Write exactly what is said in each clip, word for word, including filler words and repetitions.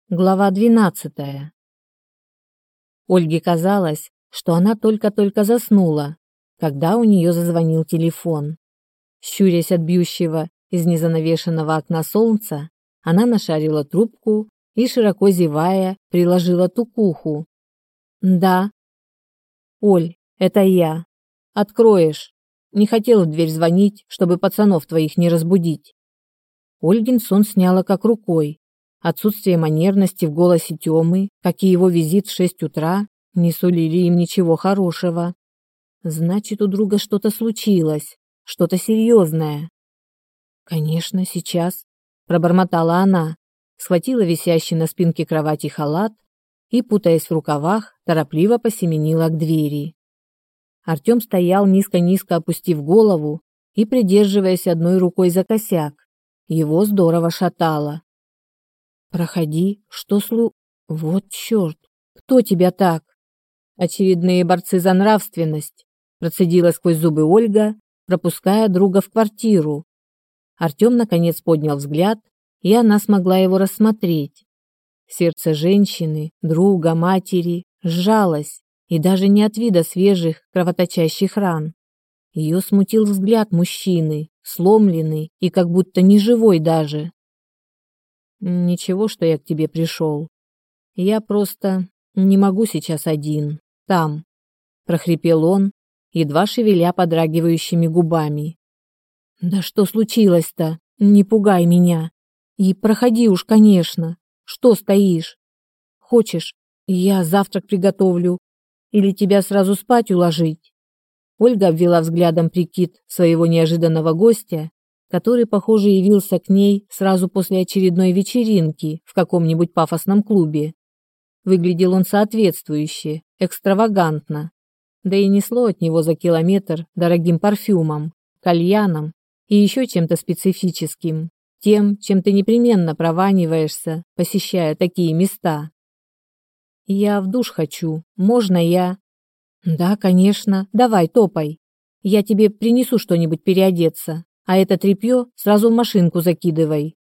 Глава двенадцатая. Ольге казалось, что она только-только заснула, когда у нее зазвонил телефон. Щурясь от бьющего из незанавешенного окна солнца, она нашарила трубку и, широко зевая, приложила ту к уху. «Да». «Оль, это я. Откроешь. Не хотела в дверь звонить, чтобы пацанов твоих не разбудить». Ольгин сон сняло как рукой. Отсутствие манерности в голосе Тёмы, как и его визит в шесть утра, не сулили им ничего хорошего. Значит, у друга что-то случилось, что-то серьезное. «Конечно, сейчас», — пробормотала она, схватила висящий на спинке кровати халат и, путаясь в рукавах, торопливо посеменила к двери. Артём стоял, низко-низко опустив голову и придерживаясь одной рукой за косяк. Его здорово шатало. «Проходи, что слу... Вот чёрт! Кто тебя так?» «Очередные борцы за нравственность», — процедила сквозь зубы Ольга, пропуская друга в квартиру. Артём наконец поднял взгляд, и она смогла его рассмотреть. Сердце женщины, друга, матери сжалось, и даже не от вида свежих кровоточащих ран. Ее смутил взгляд мужчины, сломленный и как будто неживой даже. «Ничего, что я к тебе пришел. Я просто не могу сейчас один, там», — прохрипел он, едва шевеля подрагивающими губами. «Да что случилось-то? Не пугай меня. И проходи уж, конечно. Что стоишь? Хочешь, я завтрак приготовлю? Или тебя сразу спать уложить?» Ольга обвела взглядом прикид своего неожиданного гостя, который, похоже, явился к ней сразу после очередной вечеринки в каком-нибудь пафосном клубе. Выглядел он соответствующе, экстравагантно, да и несло от него за километр дорогим парфюмом, кальяном и еще чем-то специфическим, тем, чем ты непременно прованиваешься, посещая такие места. «Я в душ хочу. Можно я?» «Да, конечно. Давай, топай. Я тебе принесу что-нибудь переодеться. А это тряпье сразу в машинку закидывай».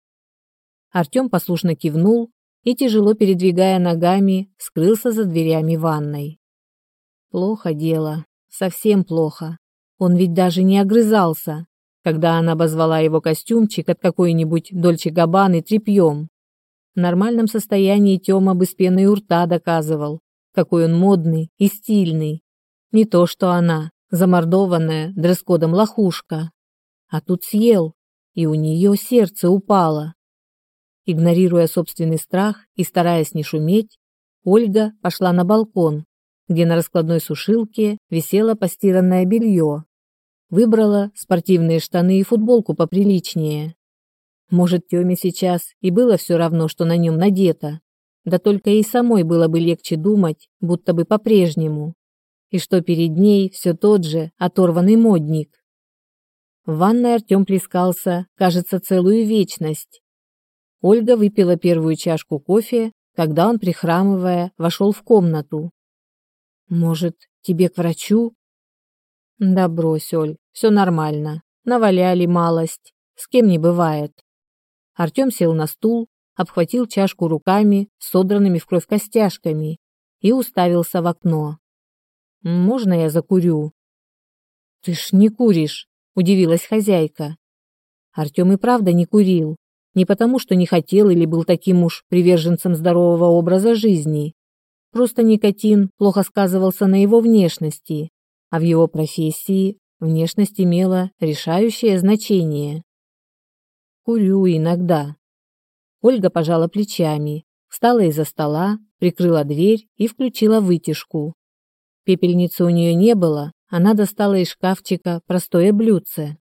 Артём послушно кивнул и, тяжело передвигая ногами, скрылся за дверями ванной. Плохо дело, совсем плохо. Он ведь даже не огрызался, когда она обозвала его костюмчик от какой-нибудь Дольче Габбаны тряпьем. В нормальном состоянии Тёма бы с пеной у рта доказывал, какой он модный и стильный. Не то что она, замордованная дресс-кодом лохушка. А тут съел, и у нее сердце упало. Игнорируя собственный страх и стараясь не шуметь, Ольга пошла на балкон, где на раскладной сушилке висело постиранное белье. Выбрала спортивные штаны и футболку поприличнее. Может, Тёме сейчас и было все равно, что на нем надето, да только ей самой было бы легче думать, будто бы по-прежнему, и что перед ней все тот же оторванный модник. В ванной Артём плескался, кажется, целую вечность. Ольга выпила первую чашку кофе, когда он, прихрамывая, вошел в комнату. «Может, тебе к врачу?» «Да брось, Оль, все нормально. Наваляли малость. С кем не бывает». Артём сел на стул, обхватил чашку руками с содранными в кровь костяшками и уставился в окно. «Можно я закурю?» «Ты ж не куришь», — удивилась хозяйка. Артём и правда не курил, не потому что не хотел или был таким уж приверженцем здорового образа жизни. Просто никотин плохо сказывался на его внешности, а в его профессии внешность имела решающее значение. «Курю иногда». Ольга пожала плечами, встала из-за стола, прикрыла дверь и включила вытяжку. Пепельницы у нее не было, она достала из шкафчика простое блюдце.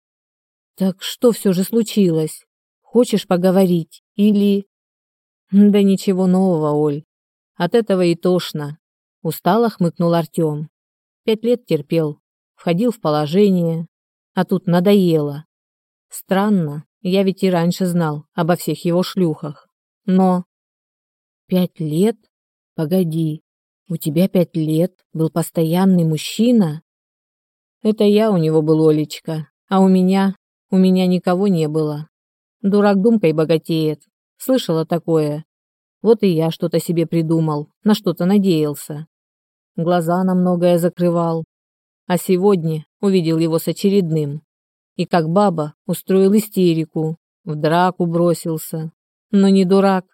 «Так что все же случилось? Хочешь поговорить? Или...» «Да ничего нового, Оль. От этого и тошно», — устало хмыкнул Артём. «Пять лет терпел, входил в положение, а тут надоело. Странно, я ведь и раньше знал обо всех его шлюхах. Но...» «Пять лет? Погоди, у тебя пять лет был постоянный мужчина?» «Это я у него был, Олечка, а у меня... у меня никого не было. Дурак думкой богатеет. Слышала такое?» Вот и я что-то себе придумал, на что-то надеялся. Глаза на многое закрывал. А сегодня увидел его с очередным. И как баба устроил истерику, в драку бросился. Но не дурак.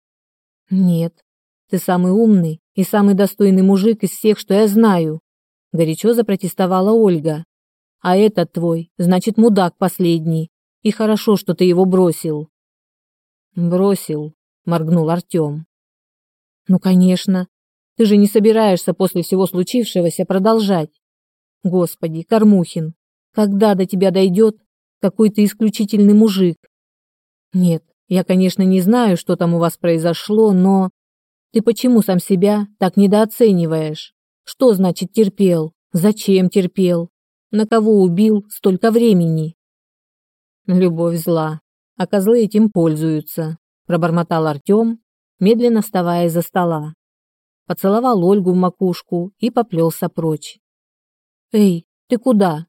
Нет, ты самый умный и самый достойный мужик из всех, что я знаю, горячо запротестовала Ольга. А этот твой, значит, мудак последний. И хорошо, что ты его бросил. Бросил, моргнул Артем. Ну, конечно. Ты же не собираешься после всего случившегося продолжать. Господи, Кормухин, когда до тебя дойдет, какой ты исключительный мужик? Нет, я, конечно, не знаю, что там у вас произошло, но ты почему сам себя так недооцениваешь? Что значит терпел? Зачем терпел? На кого убил столько времени? Любовь зла, а козлы этим пользуются, пробормотал Артем, медленно вставая из-за стола. Поцеловал Ольгу в макушку и поплелся прочь. Эй, ты куда?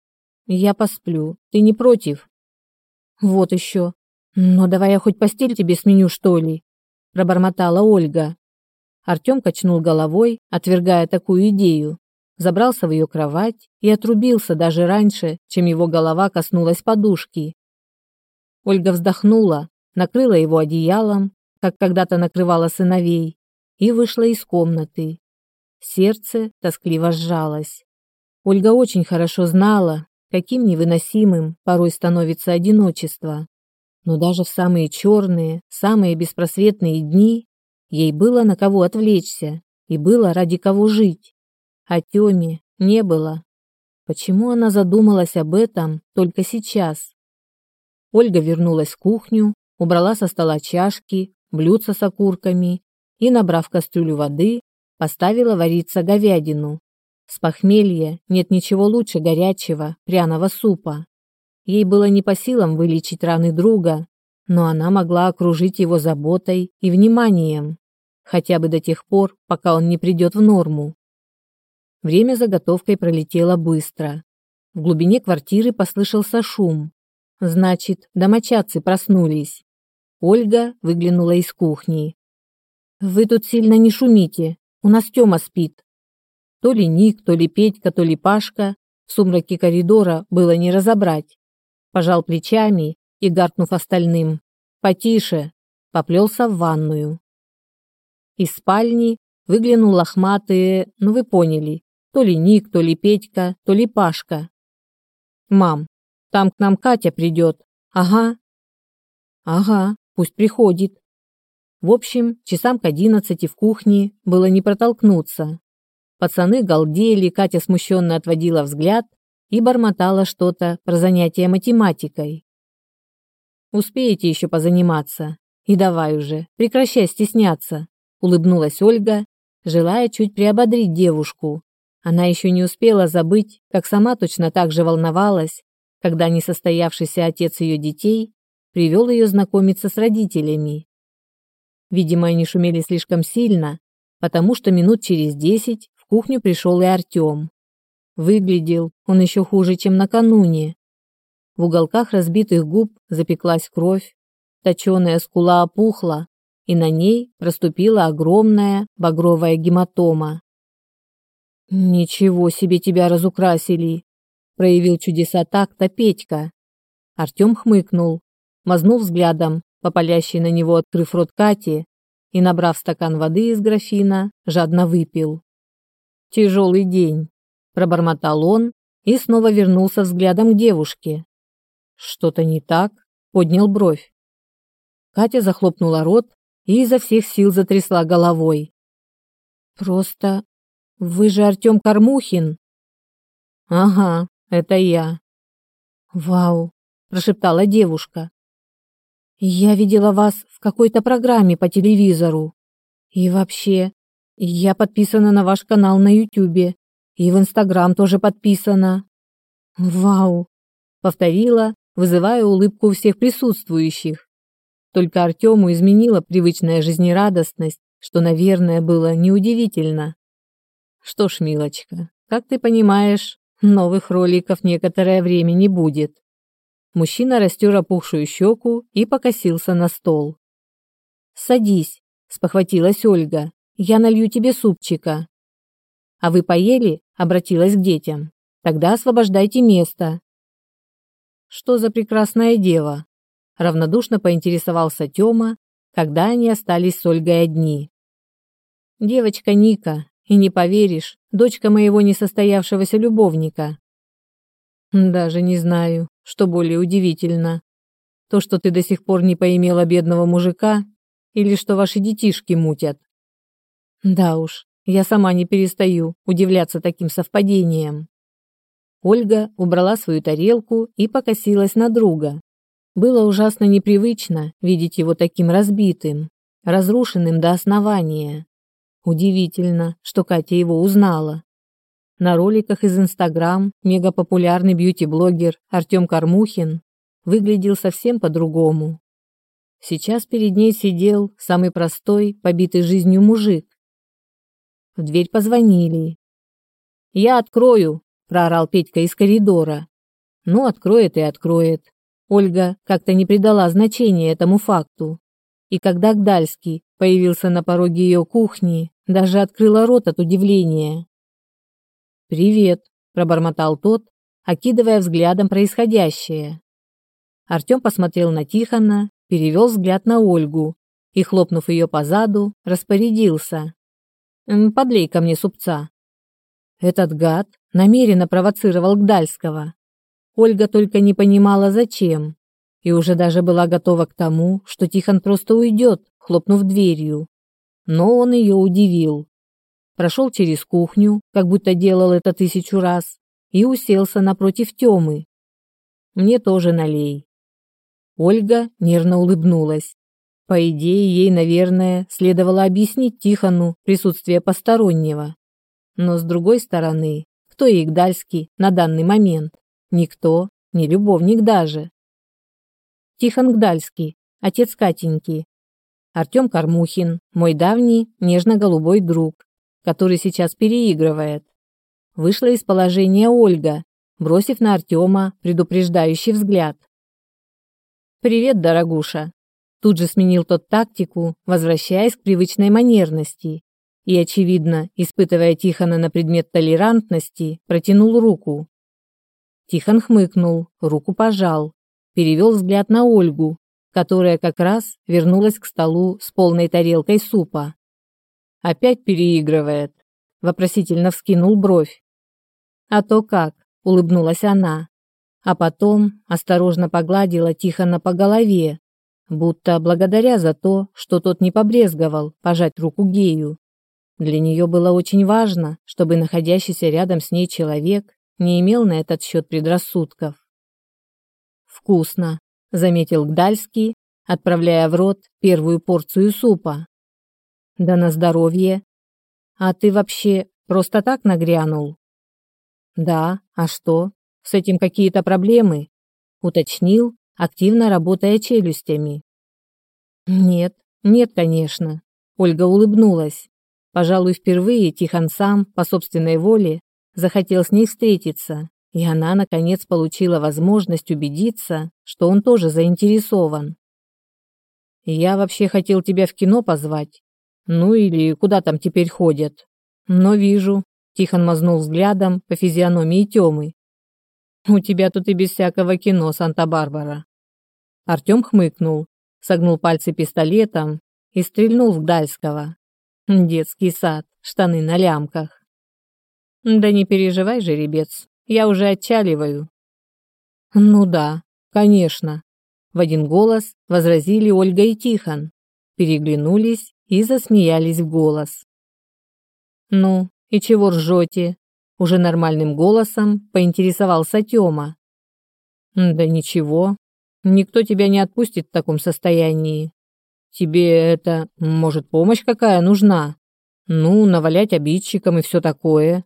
Я посплю. Ты не против? Вот еще. Но давай я хоть постель тебе сменю, что ли? Пробормотала Ольга. Артем качнул головой, отвергая такую идею. Забрался в ее кровать и отрубился даже раньше, чем его голова коснулась подушки. Ольга вздохнула, накрыла его одеялом, как когда-то накрывала сыновей, и вышла из комнаты. Сердце тоскливо сжалось. Ольга очень хорошо знала, каким невыносимым порой становится одиночество. Но даже в самые черные, самые беспросветные дни ей было на кого отвлечься и было ради кого жить. А Тёме не было. Почему она задумалась об этом только сейчас? Ольга вернулась в кухню, убрала со стола чашки, блюдца с окурками и, набрав кастрюлю воды, поставила вариться говядину. С похмелья нет ничего лучше горячего, пряного супа. Ей было не по силам вылечить раны друга, но она могла окружить его заботой и вниманием, хотя бы до тех пор, пока он не придет в норму. Время заготовкой пролетело быстро. В глубине квартиры послышался шум. Значит, домочадцы проснулись. Ольга выглянула из кухни. «Вы тут сильно не шумите, у нас Тёма спит». То ли Ник, то ли Петька, то ли Пашка в сумраке коридора было не разобрать. Пожал плечами и, гаркнув остальным «потише», поплелся в ванную. Из спальни выглянул лохматый, ну вы поняли, то ли Ник, то ли Петька, то ли Пашка. «Мам, там к нам Катя придет». «Ага». «Ага, пусть приходит». В общем, часам к одиннадцати в кухне было не протолкнуться. Пацаны галдели, Катя смущенно отводила взгляд и бормотала что-то про занятия математикой. «Успеете еще позаниматься? И давай уже, прекращай стесняться», — улыбнулась Ольга, желая чуть приободрить девушку. Она еще не успела забыть, как сама точно так же волновалась, когда несостоявшийся отец ее детей привел ее знакомиться с родителями. Видимо, они шумели слишком сильно, потому что минут через десять в кухню пришел и Артем. Выглядел он еще хуже, чем накануне. В уголках разбитых губ запеклась кровь, точеная скула опухла, и на ней проступила огромная багровая гематома. «Ничего себе тебя разукрасили!» — проявил чудеса такта Петька. Артем хмыкнул, мазнул взглядом по палящей на него, открыв рот Кати, и, набрав стакан воды из графина, жадно выпил. «Тяжелый день», — пробормотал он и снова вернулся взглядом к девушке. «Что-то не так?» — поднял бровь. Катя захлопнула рот и изо всех сил затрясла головой. «Просто... вы же Артем Кормухин?» «Ага, это я». «Вау», — прошептала девушка. «Я видела вас в какой-то программе по телевизору. И вообще, я подписана на ваш канал на Ютубе, и в Инстаграм тоже подписана». «Вау», — повторила, вызывая улыбку у всех присутствующих. Только Артему изменила привычная жизнерадостность, что, наверное, было неудивительно. «Что ж, милочка, как ты понимаешь, новых роликов некоторое время не будет». Мужчина растер опухшую щеку и покосился на стол. «Садись», — спохватилась Ольга. Я налью тебе супчика. А вы поели? Обратилась к детям. Тогда освобождайте место. Что за прекрасная дева? Равнодушно поинтересовался Тёма, когда они остались с Ольгой одни. Девочка Ника, и не поверишь, дочка моего несостоявшегося любовника. Даже не знаю, что более удивительно. То, что ты до сих пор не поимела бедного мужика, или что ваши детишки мутят. Да уж, я сама не перестаю удивляться таким совпадениям. Ольга убрала свою тарелку и покосилась на друга. Было ужасно непривычно видеть его таким разбитым, разрушенным до основания. Удивительно, что Катя его узнала. На роликах из Инстаграм мегапопулярный бьюти-блогер Артем Кормухин выглядел совсем по-другому. Сейчас перед ней сидел самый простой, побитый жизнью мужик. В дверь позвонили. «Я открою!» – проорал Петька из коридора. Ну, откроет и откроет. Ольга как-то не придала значения этому факту. И когда Гдальский появился на пороге ее кухни, даже открыла рот от удивления. «Привет», – пробормотал тот, окидывая взглядом происходящее. Артем посмотрел на Тихона, перевел взгляд на Ольгу и, хлопнув ее по заду, распорядился. «Подлей ко мне супца». Этот гад намеренно провоцировал Гдальского. Ольга только не понимала, зачем, и уже даже была готова к тому, что Тихон просто уйдет, хлопнув дверью. Но он ее удивил. Прошел через кухню, как будто делал это тысячу раз, и уселся напротив Темы. «Мне тоже налей». Ольга нервно улыбнулась. По идее, ей, наверное, следовало объяснить Тихону присутствие постороннего. Но с другой стороны, кто ей Гдальский на данный момент? Никто, ни любовник даже. Тихон Гдальский, отец Катеньки. Артем Кормухин, мой давний нежно-голубой друг, который сейчас переигрывает. Вышла из положения Ольга, бросив на Артема предупреждающий взгляд. «Привет, дорогуша!» Тут же сменил тот тактику, возвращаясь к привычной манерности, и, очевидно, испытывая Тихона на предмет толерантности, протянул руку. Тихон хмыкнул, руку пожал, перевел взгляд на Ольгу, которая как раз вернулась к столу с полной тарелкой супа. «Опять переигрывает?» – вопросительно вскинул бровь. «А то как?» – улыбнулась она, а потом осторожно погладила Тихона по голове, будто благодаря за то, что тот не побрезговал пожать руку гею. Для нее было очень важно, чтобы находящийся рядом с ней человек не имел на этот счет предрассудков. «Вкусно», — заметил Гдальский, отправляя в рот первую порцию супа. «Да на здоровье. А ты вообще просто так нагрянул?» «Да, а что? С этим какие-то проблемы?» — уточнил, активно работая челюстями. «Нет, нет, конечно», — Ольга улыбнулась. Пожалуй, впервые Тихон сам, по собственной воле, захотел с ней встретиться, и она, наконец, получила возможность убедиться, что он тоже заинтересован. «Я вообще хотел тебя в кино позвать. Ну или куда там теперь ходят. Но вижу», — Тихон мазнул взглядом по физиономии Темы. «У тебя тут и без всякого кино, Санта-Барбара». Артем хмыкнул, согнул пальцы пистолетом и стрельнул в Гдальского. Детский сад, штаны на лямках. «Да не переживай, жеребец, я уже отчаливаю». «Ну да, конечно», — в один голос возразили Ольга и Тихон, переглянулись и засмеялись в голос. «Ну, и чего ржете?» — уже нормальным голосом поинтересовался Тёма. «Да ничего, никто тебя не отпустит в таком состоянии. Тебе это, может, помощь какая нужна? Ну, навалять обидчикам и все такое».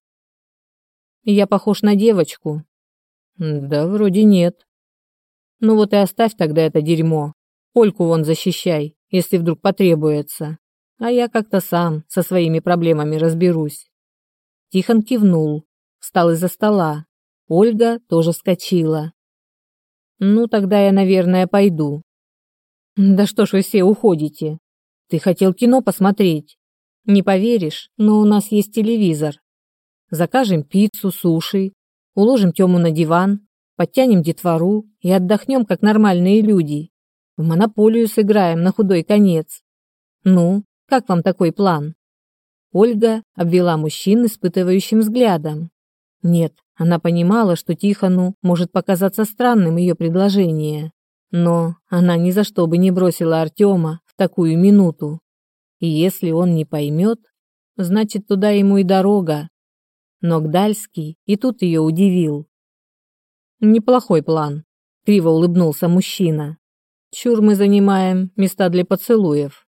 «Я похож на девочку?» «Да, вроде нет». «Ну вот и оставь тогда это дерьмо. Ольку вон защищай, если вдруг потребуется. А я как-то сам со своими проблемами разберусь». Тихон кивнул, встал из-за стола. Ольга тоже вскочила. «Ну, тогда я, наверное, пойду». «Да что ж вы все уходите?» Ты хотел кино посмотреть. Не поверишь, но у нас есть телевизор. Закажем пиццу, суши, уложим Тему на диван, подтянем детвору и отдохнем, как нормальные люди. В монополию сыграем на худой конец. Ну, как вам такой план?» Ольга обвела мужчин испытывающим взглядом. Нет, она понимала, что Тихону может показаться странным ее предложение, но она ни за что бы не бросила Артема в такую минуту. И если он не поймет, значит, туда ему и дорога. Но Гдальский и тут ее удивил. «Неплохой план», — криво улыбнулся мужчина. «Чур мы занимаем места для поцелуев.